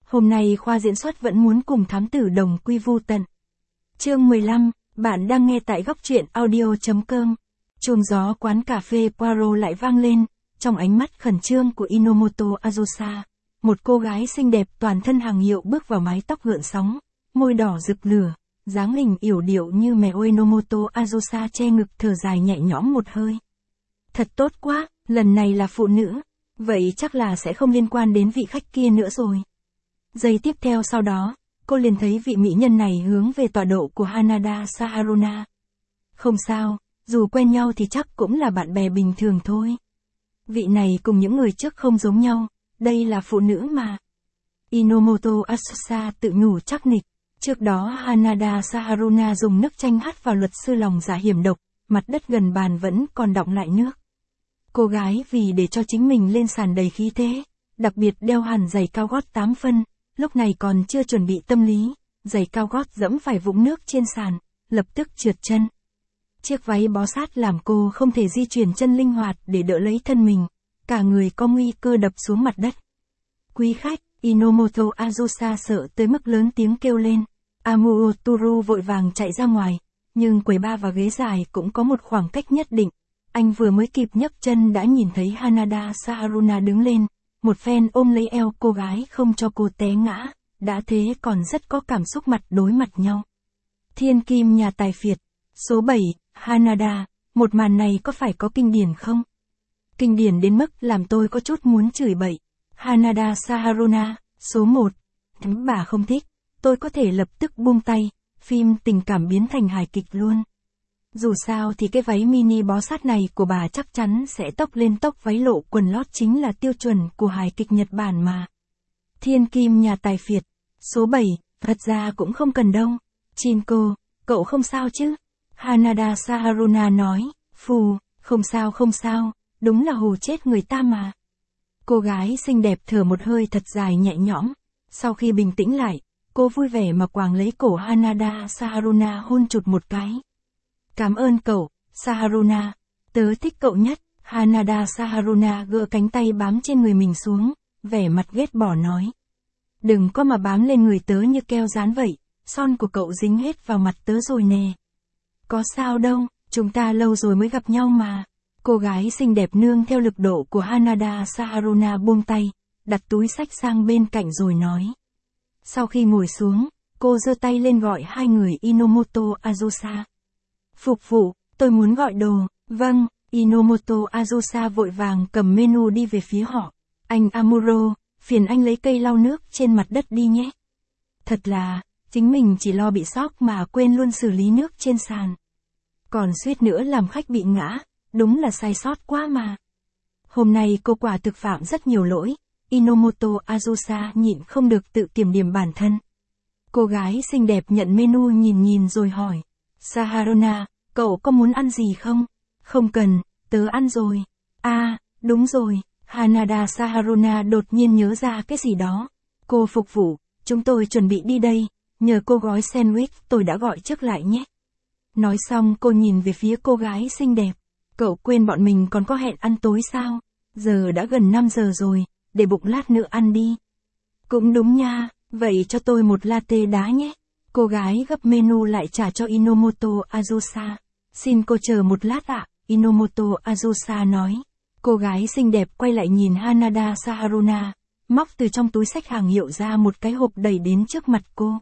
Hôm nay khoa diễn xuất vẫn muốn cùng thám tử đồng quy vu tận. Chương 15, bạn đang nghe tại góc truyện audio.com. Chuông gió quán cà phê Poirot lại vang lên, trong ánh mắt khẩn trương của Inomoto Azusa. Một cô gái xinh đẹp toàn thân hàng hiệu bước vào mái tóc gợn sóng, môi đỏ rực lửa, dáng hình yểu điệu như mèo. Inomoto Azusa che ngực thở dài nhẹ nhõm một hơi. Thật tốt quá, lần này là phụ nữ, vậy chắc là sẽ không liên quan đến vị khách kia nữa rồi. Giây tiếp theo sau đó, cô liền thấy vị mỹ nhân này hướng về tọa độ của Hanada Saharuna. Không sao, dù quen nhau thì chắc cũng là bạn bè bình thường thôi. Vị này cùng những người trước không giống nhau, đây là phụ nữ mà. Inomoto Azusa tự nhủ chắc nịch. Trước đó Hanada Saharuna dùng nước chanh hắt vào luật sư lòng dạ hiểm độc, mặt đất gần bàn vẫn còn đọng lại nước. Cô gái vì để cho chính mình lên sàn đầy khí thế, đặc biệt đeo hẳn giày cao gót 8 phân, lúc này còn chưa chuẩn bị tâm lý, giày cao gót dẫm phải vũng nước trên sàn, lập tức trượt chân. Chiếc váy bó sát làm cô không thể di chuyển chân linh hoạt để đỡ lấy thân mình, cả người có nguy cơ đập xuống mặt đất. Quý khách, Inomoto Azusa sợ tới mức lớn tiếng kêu lên. Amuro vội vàng chạy ra ngoài, nhưng quầy bar và ghế dài cũng có một khoảng cách nhất định. Anh vừa mới kịp nhấc chân đã nhìn thấy Hanada Saharuna đứng lên, một phen ôm lấy eo cô gái không cho cô té ngã, đã thế còn rất có cảm xúc mặt đối mặt nhau. Thiên kim nhà tài phiệt, số 7, Hanada, một màn này có phải có kinh điển không? Kinh điển đến mức làm tôi có chút muốn chửi bậy. Hanada Saharuna, số 1, bà không thích, tôi có thể lập tức buông tay, phim tình cảm biến thành hài kịch luôn. Dù sao thì cái váy mini bó sát này của bà chắc chắn sẽ tốc lên tốc, váy lộ quần lót chính là tiêu chuẩn của hài kịch Nhật Bản mà. Thiên kim nhà tài phiệt, số 7, thật ra cũng không cần đâu. Chinko, cậu không sao chứ? Hanada Saharuna nói, phù, không sao, đúng là hù chết người ta mà. Cô gái xinh đẹp thở một hơi thật dài nhẹ nhõm, sau khi bình tĩnh lại, cô vui vẻ mà quàng lấy cổ Hanada Saharuna hôn chụt một cái. Cảm ơn cậu, Saharuna, tớ thích cậu nhất. Hanada Saharuna gỡ cánh tay bám trên người mình xuống, vẻ mặt ghét bỏ nói. Đừng có mà bám lên người tớ như keo dán vậy, son của cậu dính hết vào mặt tớ rồi nè. Có sao đâu, chúng ta lâu rồi mới gặp nhau mà. Cô gái xinh đẹp nương theo lực độ của Hanada Saharuna buông tay, đặt túi xách sang bên cạnh rồi nói. Sau khi ngồi xuống, cô giơ tay lên gọi hai người Inomoto Azusa. Phục vụ, tôi muốn gọi đồ. Vâng, Inomoto Azusa vội vàng cầm menu đi về phía họ. Anh Amuro, phiền anh lấy cây lau nước trên mặt đất đi nhé. Thật là, chính mình chỉ lo bị sốc mà quên luôn xử lý nước trên sàn. Còn suýt nữa làm khách bị ngã, đúng là sai sót quá mà. Hôm nay cô quả thực phạm rất nhiều lỗi, Inomoto Azusa nhịn không được tự kiểm điểm bản thân. Cô gái xinh đẹp nhận menu nhìn rồi hỏi. Saharuna, cậu có muốn ăn gì không? Không cần, tớ ăn rồi. À, đúng rồi, Hanada Saharuna đột nhiên nhớ ra cái gì đó. Cô phục vụ, chúng tôi chuẩn bị đi đây, nhờ cô gói sandwich tôi đã gọi trước lại nhé. Nói xong cô nhìn về phía cô gái xinh đẹp. Cậu quên bọn mình còn có hẹn ăn tối sao? Giờ đã gần 5 giờ rồi, để bụng lát nữa ăn đi. Cũng đúng nha, vậy cho tôi một latte đá nhé. Cô gái gấp menu lại trả cho Inomoto Azusa. Xin cô chờ một lát ạ, Inomoto Azusa nói. Cô gái xinh đẹp quay lại nhìn Hanada Saharuna, móc từ trong túi xách hàng hiệu ra một cái hộp đẩy đến trước mặt cô.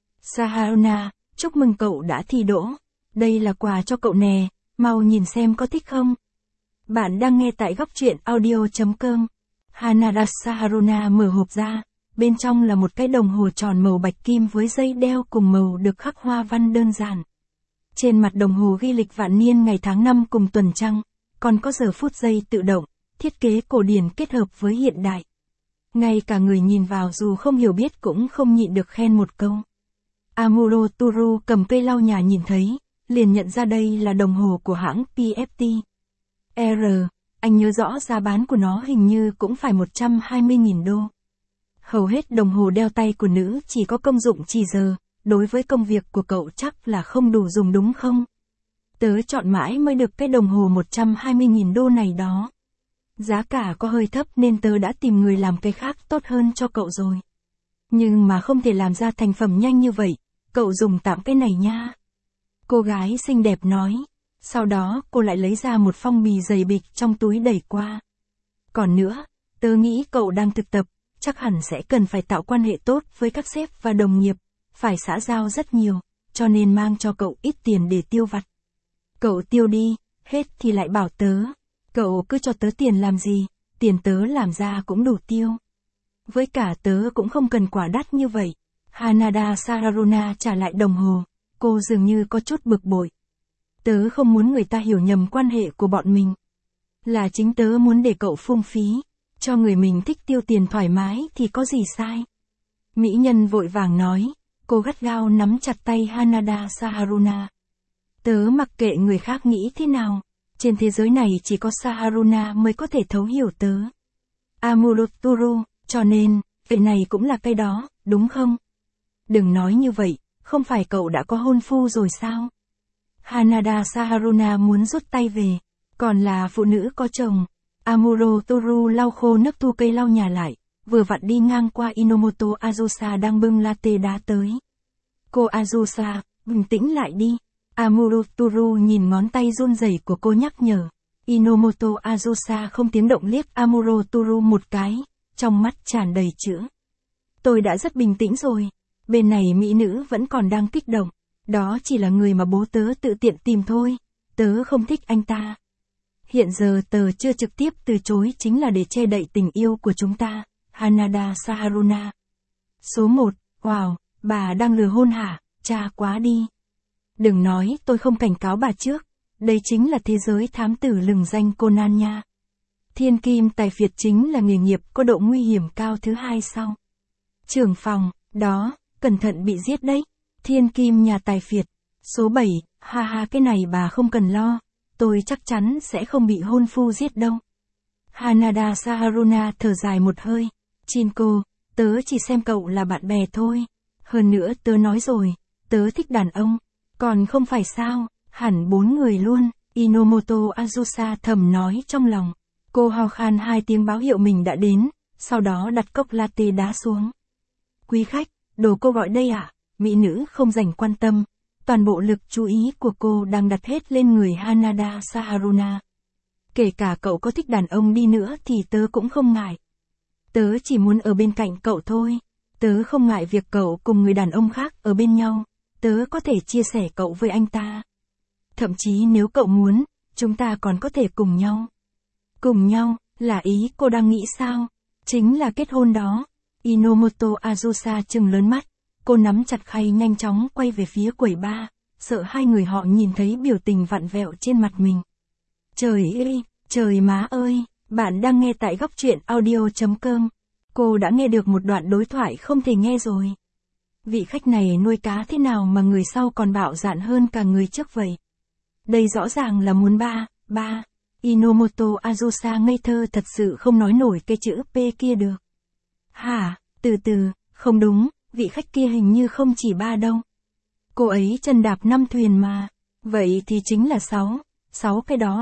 Saharuna, chúc mừng cậu đã thi đỗ. Đây là quà cho cậu nè, mau nhìn xem có thích không. Bạn đang nghe tại góc truyện audio.com. Hanada Saharuna mở hộp ra. Bên trong là một cái đồng hồ tròn màu bạch kim với dây đeo cùng màu được khắc hoa văn đơn giản. Trên mặt đồng hồ ghi lịch vạn niên ngày tháng năm cùng tuần trăng, còn có giờ phút giây tự động, thiết kế cổ điển kết hợp với hiện đại. Ngay cả người nhìn vào dù không hiểu biết cũng không nhịn được khen một câu. Amuro cầm cây lau nhà nhìn thấy, liền nhận ra đây là đồng hồ của hãng PFT. Anh nhớ rõ giá bán của nó hình như cũng phải 120.000 đô. Hầu hết đồng hồ đeo tay của nữ chỉ có công dụng chỉ giờ, đối với công việc của cậu chắc là không đủ dùng đúng không? Tớ chọn mãi mới được cái đồng hồ 120.000 đô này đó. Giá cả có hơi thấp nên tớ đã tìm người làm cái khác tốt hơn cho cậu rồi. Nhưng mà không thể làm ra thành phẩm nhanh như vậy, cậu dùng tạm cái này nha. Cô gái xinh đẹp nói. Sau đó cô lại lấy ra một phong bì dày bịch trong túi đẩy qua. Còn nữa, tớ nghĩ cậu đang thực tập, chắc hẳn sẽ cần phải tạo quan hệ tốt với các sếp và đồng nghiệp, phải xã giao rất nhiều, cho nên mang cho cậu ít tiền để tiêu vặt. Cậu tiêu đi, hết thì lại bảo tớ. Cậu cứ cho tớ tiền làm gì, tiền tớ làm ra cũng đủ tiêu. Với cả tớ cũng không cần quả đắt như vậy. Hanada Saharuna trả lại đồng hồ, cô dường như có chút bực bội. Tớ không muốn người ta hiểu nhầm quan hệ của bọn mình. Là chính tớ muốn để cậu phung phí, cho người mình thích tiêu tiền thoải mái thì có gì sai. Mỹ nhân vội vàng nói, cô gắt gao nắm chặt tay Hanada Saharuna. Tớ mặc kệ người khác nghĩ thế nào, trên thế giới này chỉ có Saharuna mới có thể thấu hiểu tớ. Amuroturu, cho nên, cái này cũng là cái đó, đúng không? Đừng nói như vậy, không phải cậu đã có hôn phu rồi sao? Hanada Saharuna muốn rút tay về, còn là phụ nữ có chồng. Amuroturu lau khô nước thu cây lau nhà lại, vừa vặn đi ngang qua Inomoto Azusa đang bưng latte đá tới. Cô Azusa, bình tĩnh lại đi. Amuroturu nhìn ngón tay run rẩy của cô nhắc nhở. Inomoto Azusa không tiếng động liếc Amuroturu một cái, trong mắt tràn đầy chữ. Tôi đã rất bình tĩnh rồi. Bên này mỹ nữ vẫn còn đang kích động. Đó chỉ là người mà bố tớ tự tiện tìm thôi. Tớ không thích anh ta. Hiện giờ tớ chưa trực tiếp từ chối chính là để che đậy tình yêu của chúng ta. Hanada Saharuna. Số 1, wow, bà đang lừa hôn hả? Cha quá đi. Đừng nói tôi không cảnh cáo bà trước. Đây chính là thế giới thám tử lừng danh Conan nha. Thiên kim tài phiệt chính là nghề nghiệp có độ nguy hiểm cao thứ hai sau. Trưởng phòng, đó, cẩn thận bị giết đấy. Thiên kim nhà tài phiệt. Số 7, ha ha cái này bà không cần lo. Tôi chắc chắn sẽ không bị hôn phu giết đâu. Hanada Saharuna thở dài một hơi. Chinko, tớ chỉ xem cậu là bạn bè thôi. Hơn nữa tớ nói rồi, tớ thích đàn ông. Còn không phải sao, hẳn 4 người luôn. Inomoto Azusa thầm nói trong lòng. Cô ho khan 2 tiếng báo hiệu mình đã đến, sau đó đặt cốc latte đá xuống. Quý khách, đồ cô gọi đây ạ? Mỹ nữ không dành quan tâm. Toàn bộ lực chú ý của cô đang đặt hết lên người Hanada Saharuna. Kể cả cậu có thích đàn ông đi nữa thì tớ cũng không ngại. Tớ chỉ muốn ở bên cạnh cậu thôi. Tớ không ngại việc cậu cùng người đàn ông khác ở bên nhau. Tớ có thể chia sẻ cậu với anh ta. Thậm chí nếu cậu muốn, chúng ta còn có thể cùng nhau. Cùng nhau, là ý cô đang nghĩ sao? Chính là kết hôn đó. Inomoto Azusa trừng lớn mắt. Cô nắm chặt khay nhanh chóng quay về phía quầy bar, sợ hai người họ nhìn thấy biểu tình vặn vẹo trên mặt mình. Trời ơi, trời má ơi, bạn đang nghe tại góc truyện audio.com. Cô đã nghe được một đoạn đối thoại không thể nghe rồi. Vị khách này nuôi cá thế nào mà người sau còn bạo dạn hơn cả người trước vậy? Đây rõ ràng là muốn ba. Inomoto Azusa ngây thơ thật sự không nói nổi cái chữ P kia được. Hả, từ từ, không đúng, vị khách kia hình như không chỉ 3 đâu. Cô ấy chân đạp 5 thuyền mà. Vậy thì chính là 6 cái đó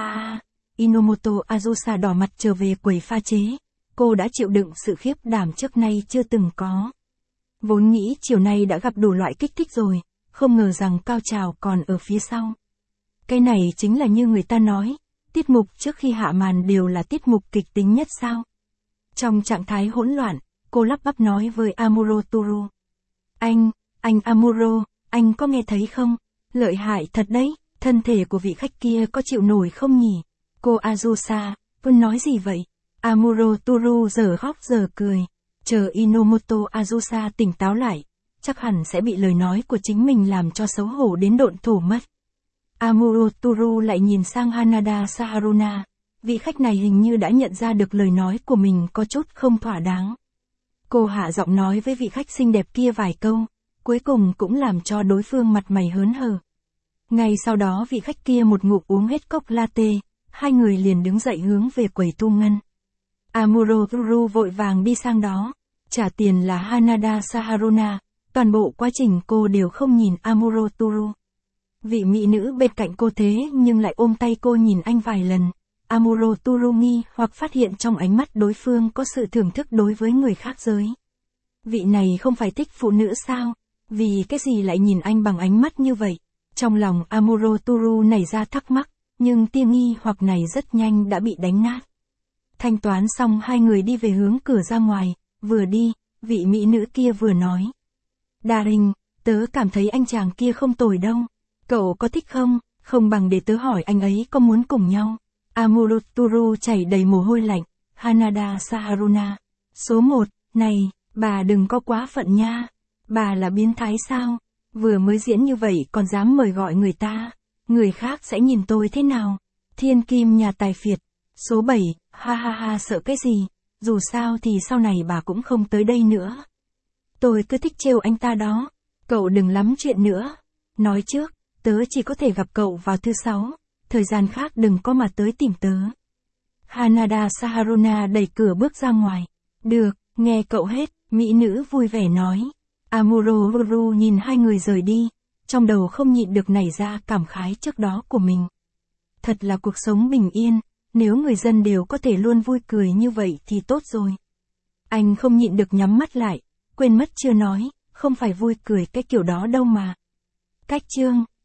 Inomoto Azusa đỏ mặt trở về quầy pha chế. Cô đã chịu đựng sự khiếp đảm trước nay chưa từng có. Vốn nghĩ chiều nay đã gặp đủ loại kích thích rồi, không ngờ rằng cao trào còn ở phía sau. Cái này chính là như người ta nói, tiết mục trước khi hạ màn đều là tiết mục kịch tính nhất sao. Trong trạng thái hỗn loạn, cô lắp bắp nói với Amuroturu. Anh Amuro, anh có nghe thấy không? Lợi hại thật đấy, thân thể của vị khách kia có chịu nổi không nhỉ? Cô Azusa, Vân nói gì vậy? Amuroturu giờ khóc giờ cười. Chờ Inomoto Azusa tỉnh táo lại, chắc hẳn sẽ bị lời nói của chính mình làm cho xấu hổ đến độn thổ mất. Amuroturu lại nhìn sang Hanada Saharuna. Vị khách này hình như đã nhận ra được lời nói của mình có chút không thỏa đáng. Cô hạ giọng nói với vị khách xinh đẹp kia vài câu, cuối cùng cũng làm cho đối phương mặt mày hớn hở. Ngay sau đó vị khách kia một ngụm uống hết cốc latte, hai người liền đứng dậy hướng về quầy thu ngân. Amuroturu vội vàng đi sang đó, trả tiền là Hanada Saharuna, toàn bộ quá trình cô đều không nhìn Amuroturu. Vị mỹ nữ bên cạnh cô thế nhưng lại ôm tay cô nhìn anh vài lần. Amuroturu nghi hoặc phát hiện trong ánh mắt đối phương có sự thưởng thức đối với người khác giới. Vị này không phải thích phụ nữ sao? Vì cái gì lại nhìn anh bằng ánh mắt như vậy? Trong lòng Amuro nảy ra thắc mắc, nhưng tia nghi hoặc này rất nhanh đã bị đánh nát. Thanh toán xong hai người đi về hướng cửa ra ngoài, vừa đi, vị mỹ nữ kia vừa nói. Daring, tớ cảm thấy anh chàng kia không tồi đâu. Cậu có thích không? Không bằng để tớ hỏi anh ấy có muốn cùng nhau. Amuro chảy đầy mồ hôi lạnh. Hanada Saharuna. Số 1, này, bà đừng có quá phận nha. Bà là biến thái sao? Vừa mới diễn như vậy còn dám mời gọi người ta. Người khác sẽ nhìn tôi thế nào? Thiên kim nhà tài phiệt. Số 7, ha ha ha sợ cái gì? Dù sao thì sau này bà cũng không tới đây nữa. Tôi cứ thích trêu anh ta đó. Cậu đừng lắm chuyện nữa. Nói trước, tớ chỉ có thể gặp cậu vào thứ 6. Thời gian khác đừng có mà tới tìm tớ. Hanada Saharuna đẩy cửa bước ra ngoài. Được, nghe cậu hết, mỹ nữ vui vẻ nói. Amuro nhìn hai người rời đi, trong đầu không nhịn được nảy ra cảm khái trước đó của mình. Thật là cuộc sống bình yên, nếu người dân đều có thể luôn vui cười như vậy thì tốt rồi. Anh không nhịn được nhắm mắt lại, quên mất chưa nói, không phải vui cười cái kiểu đó đâu mà. Cách chương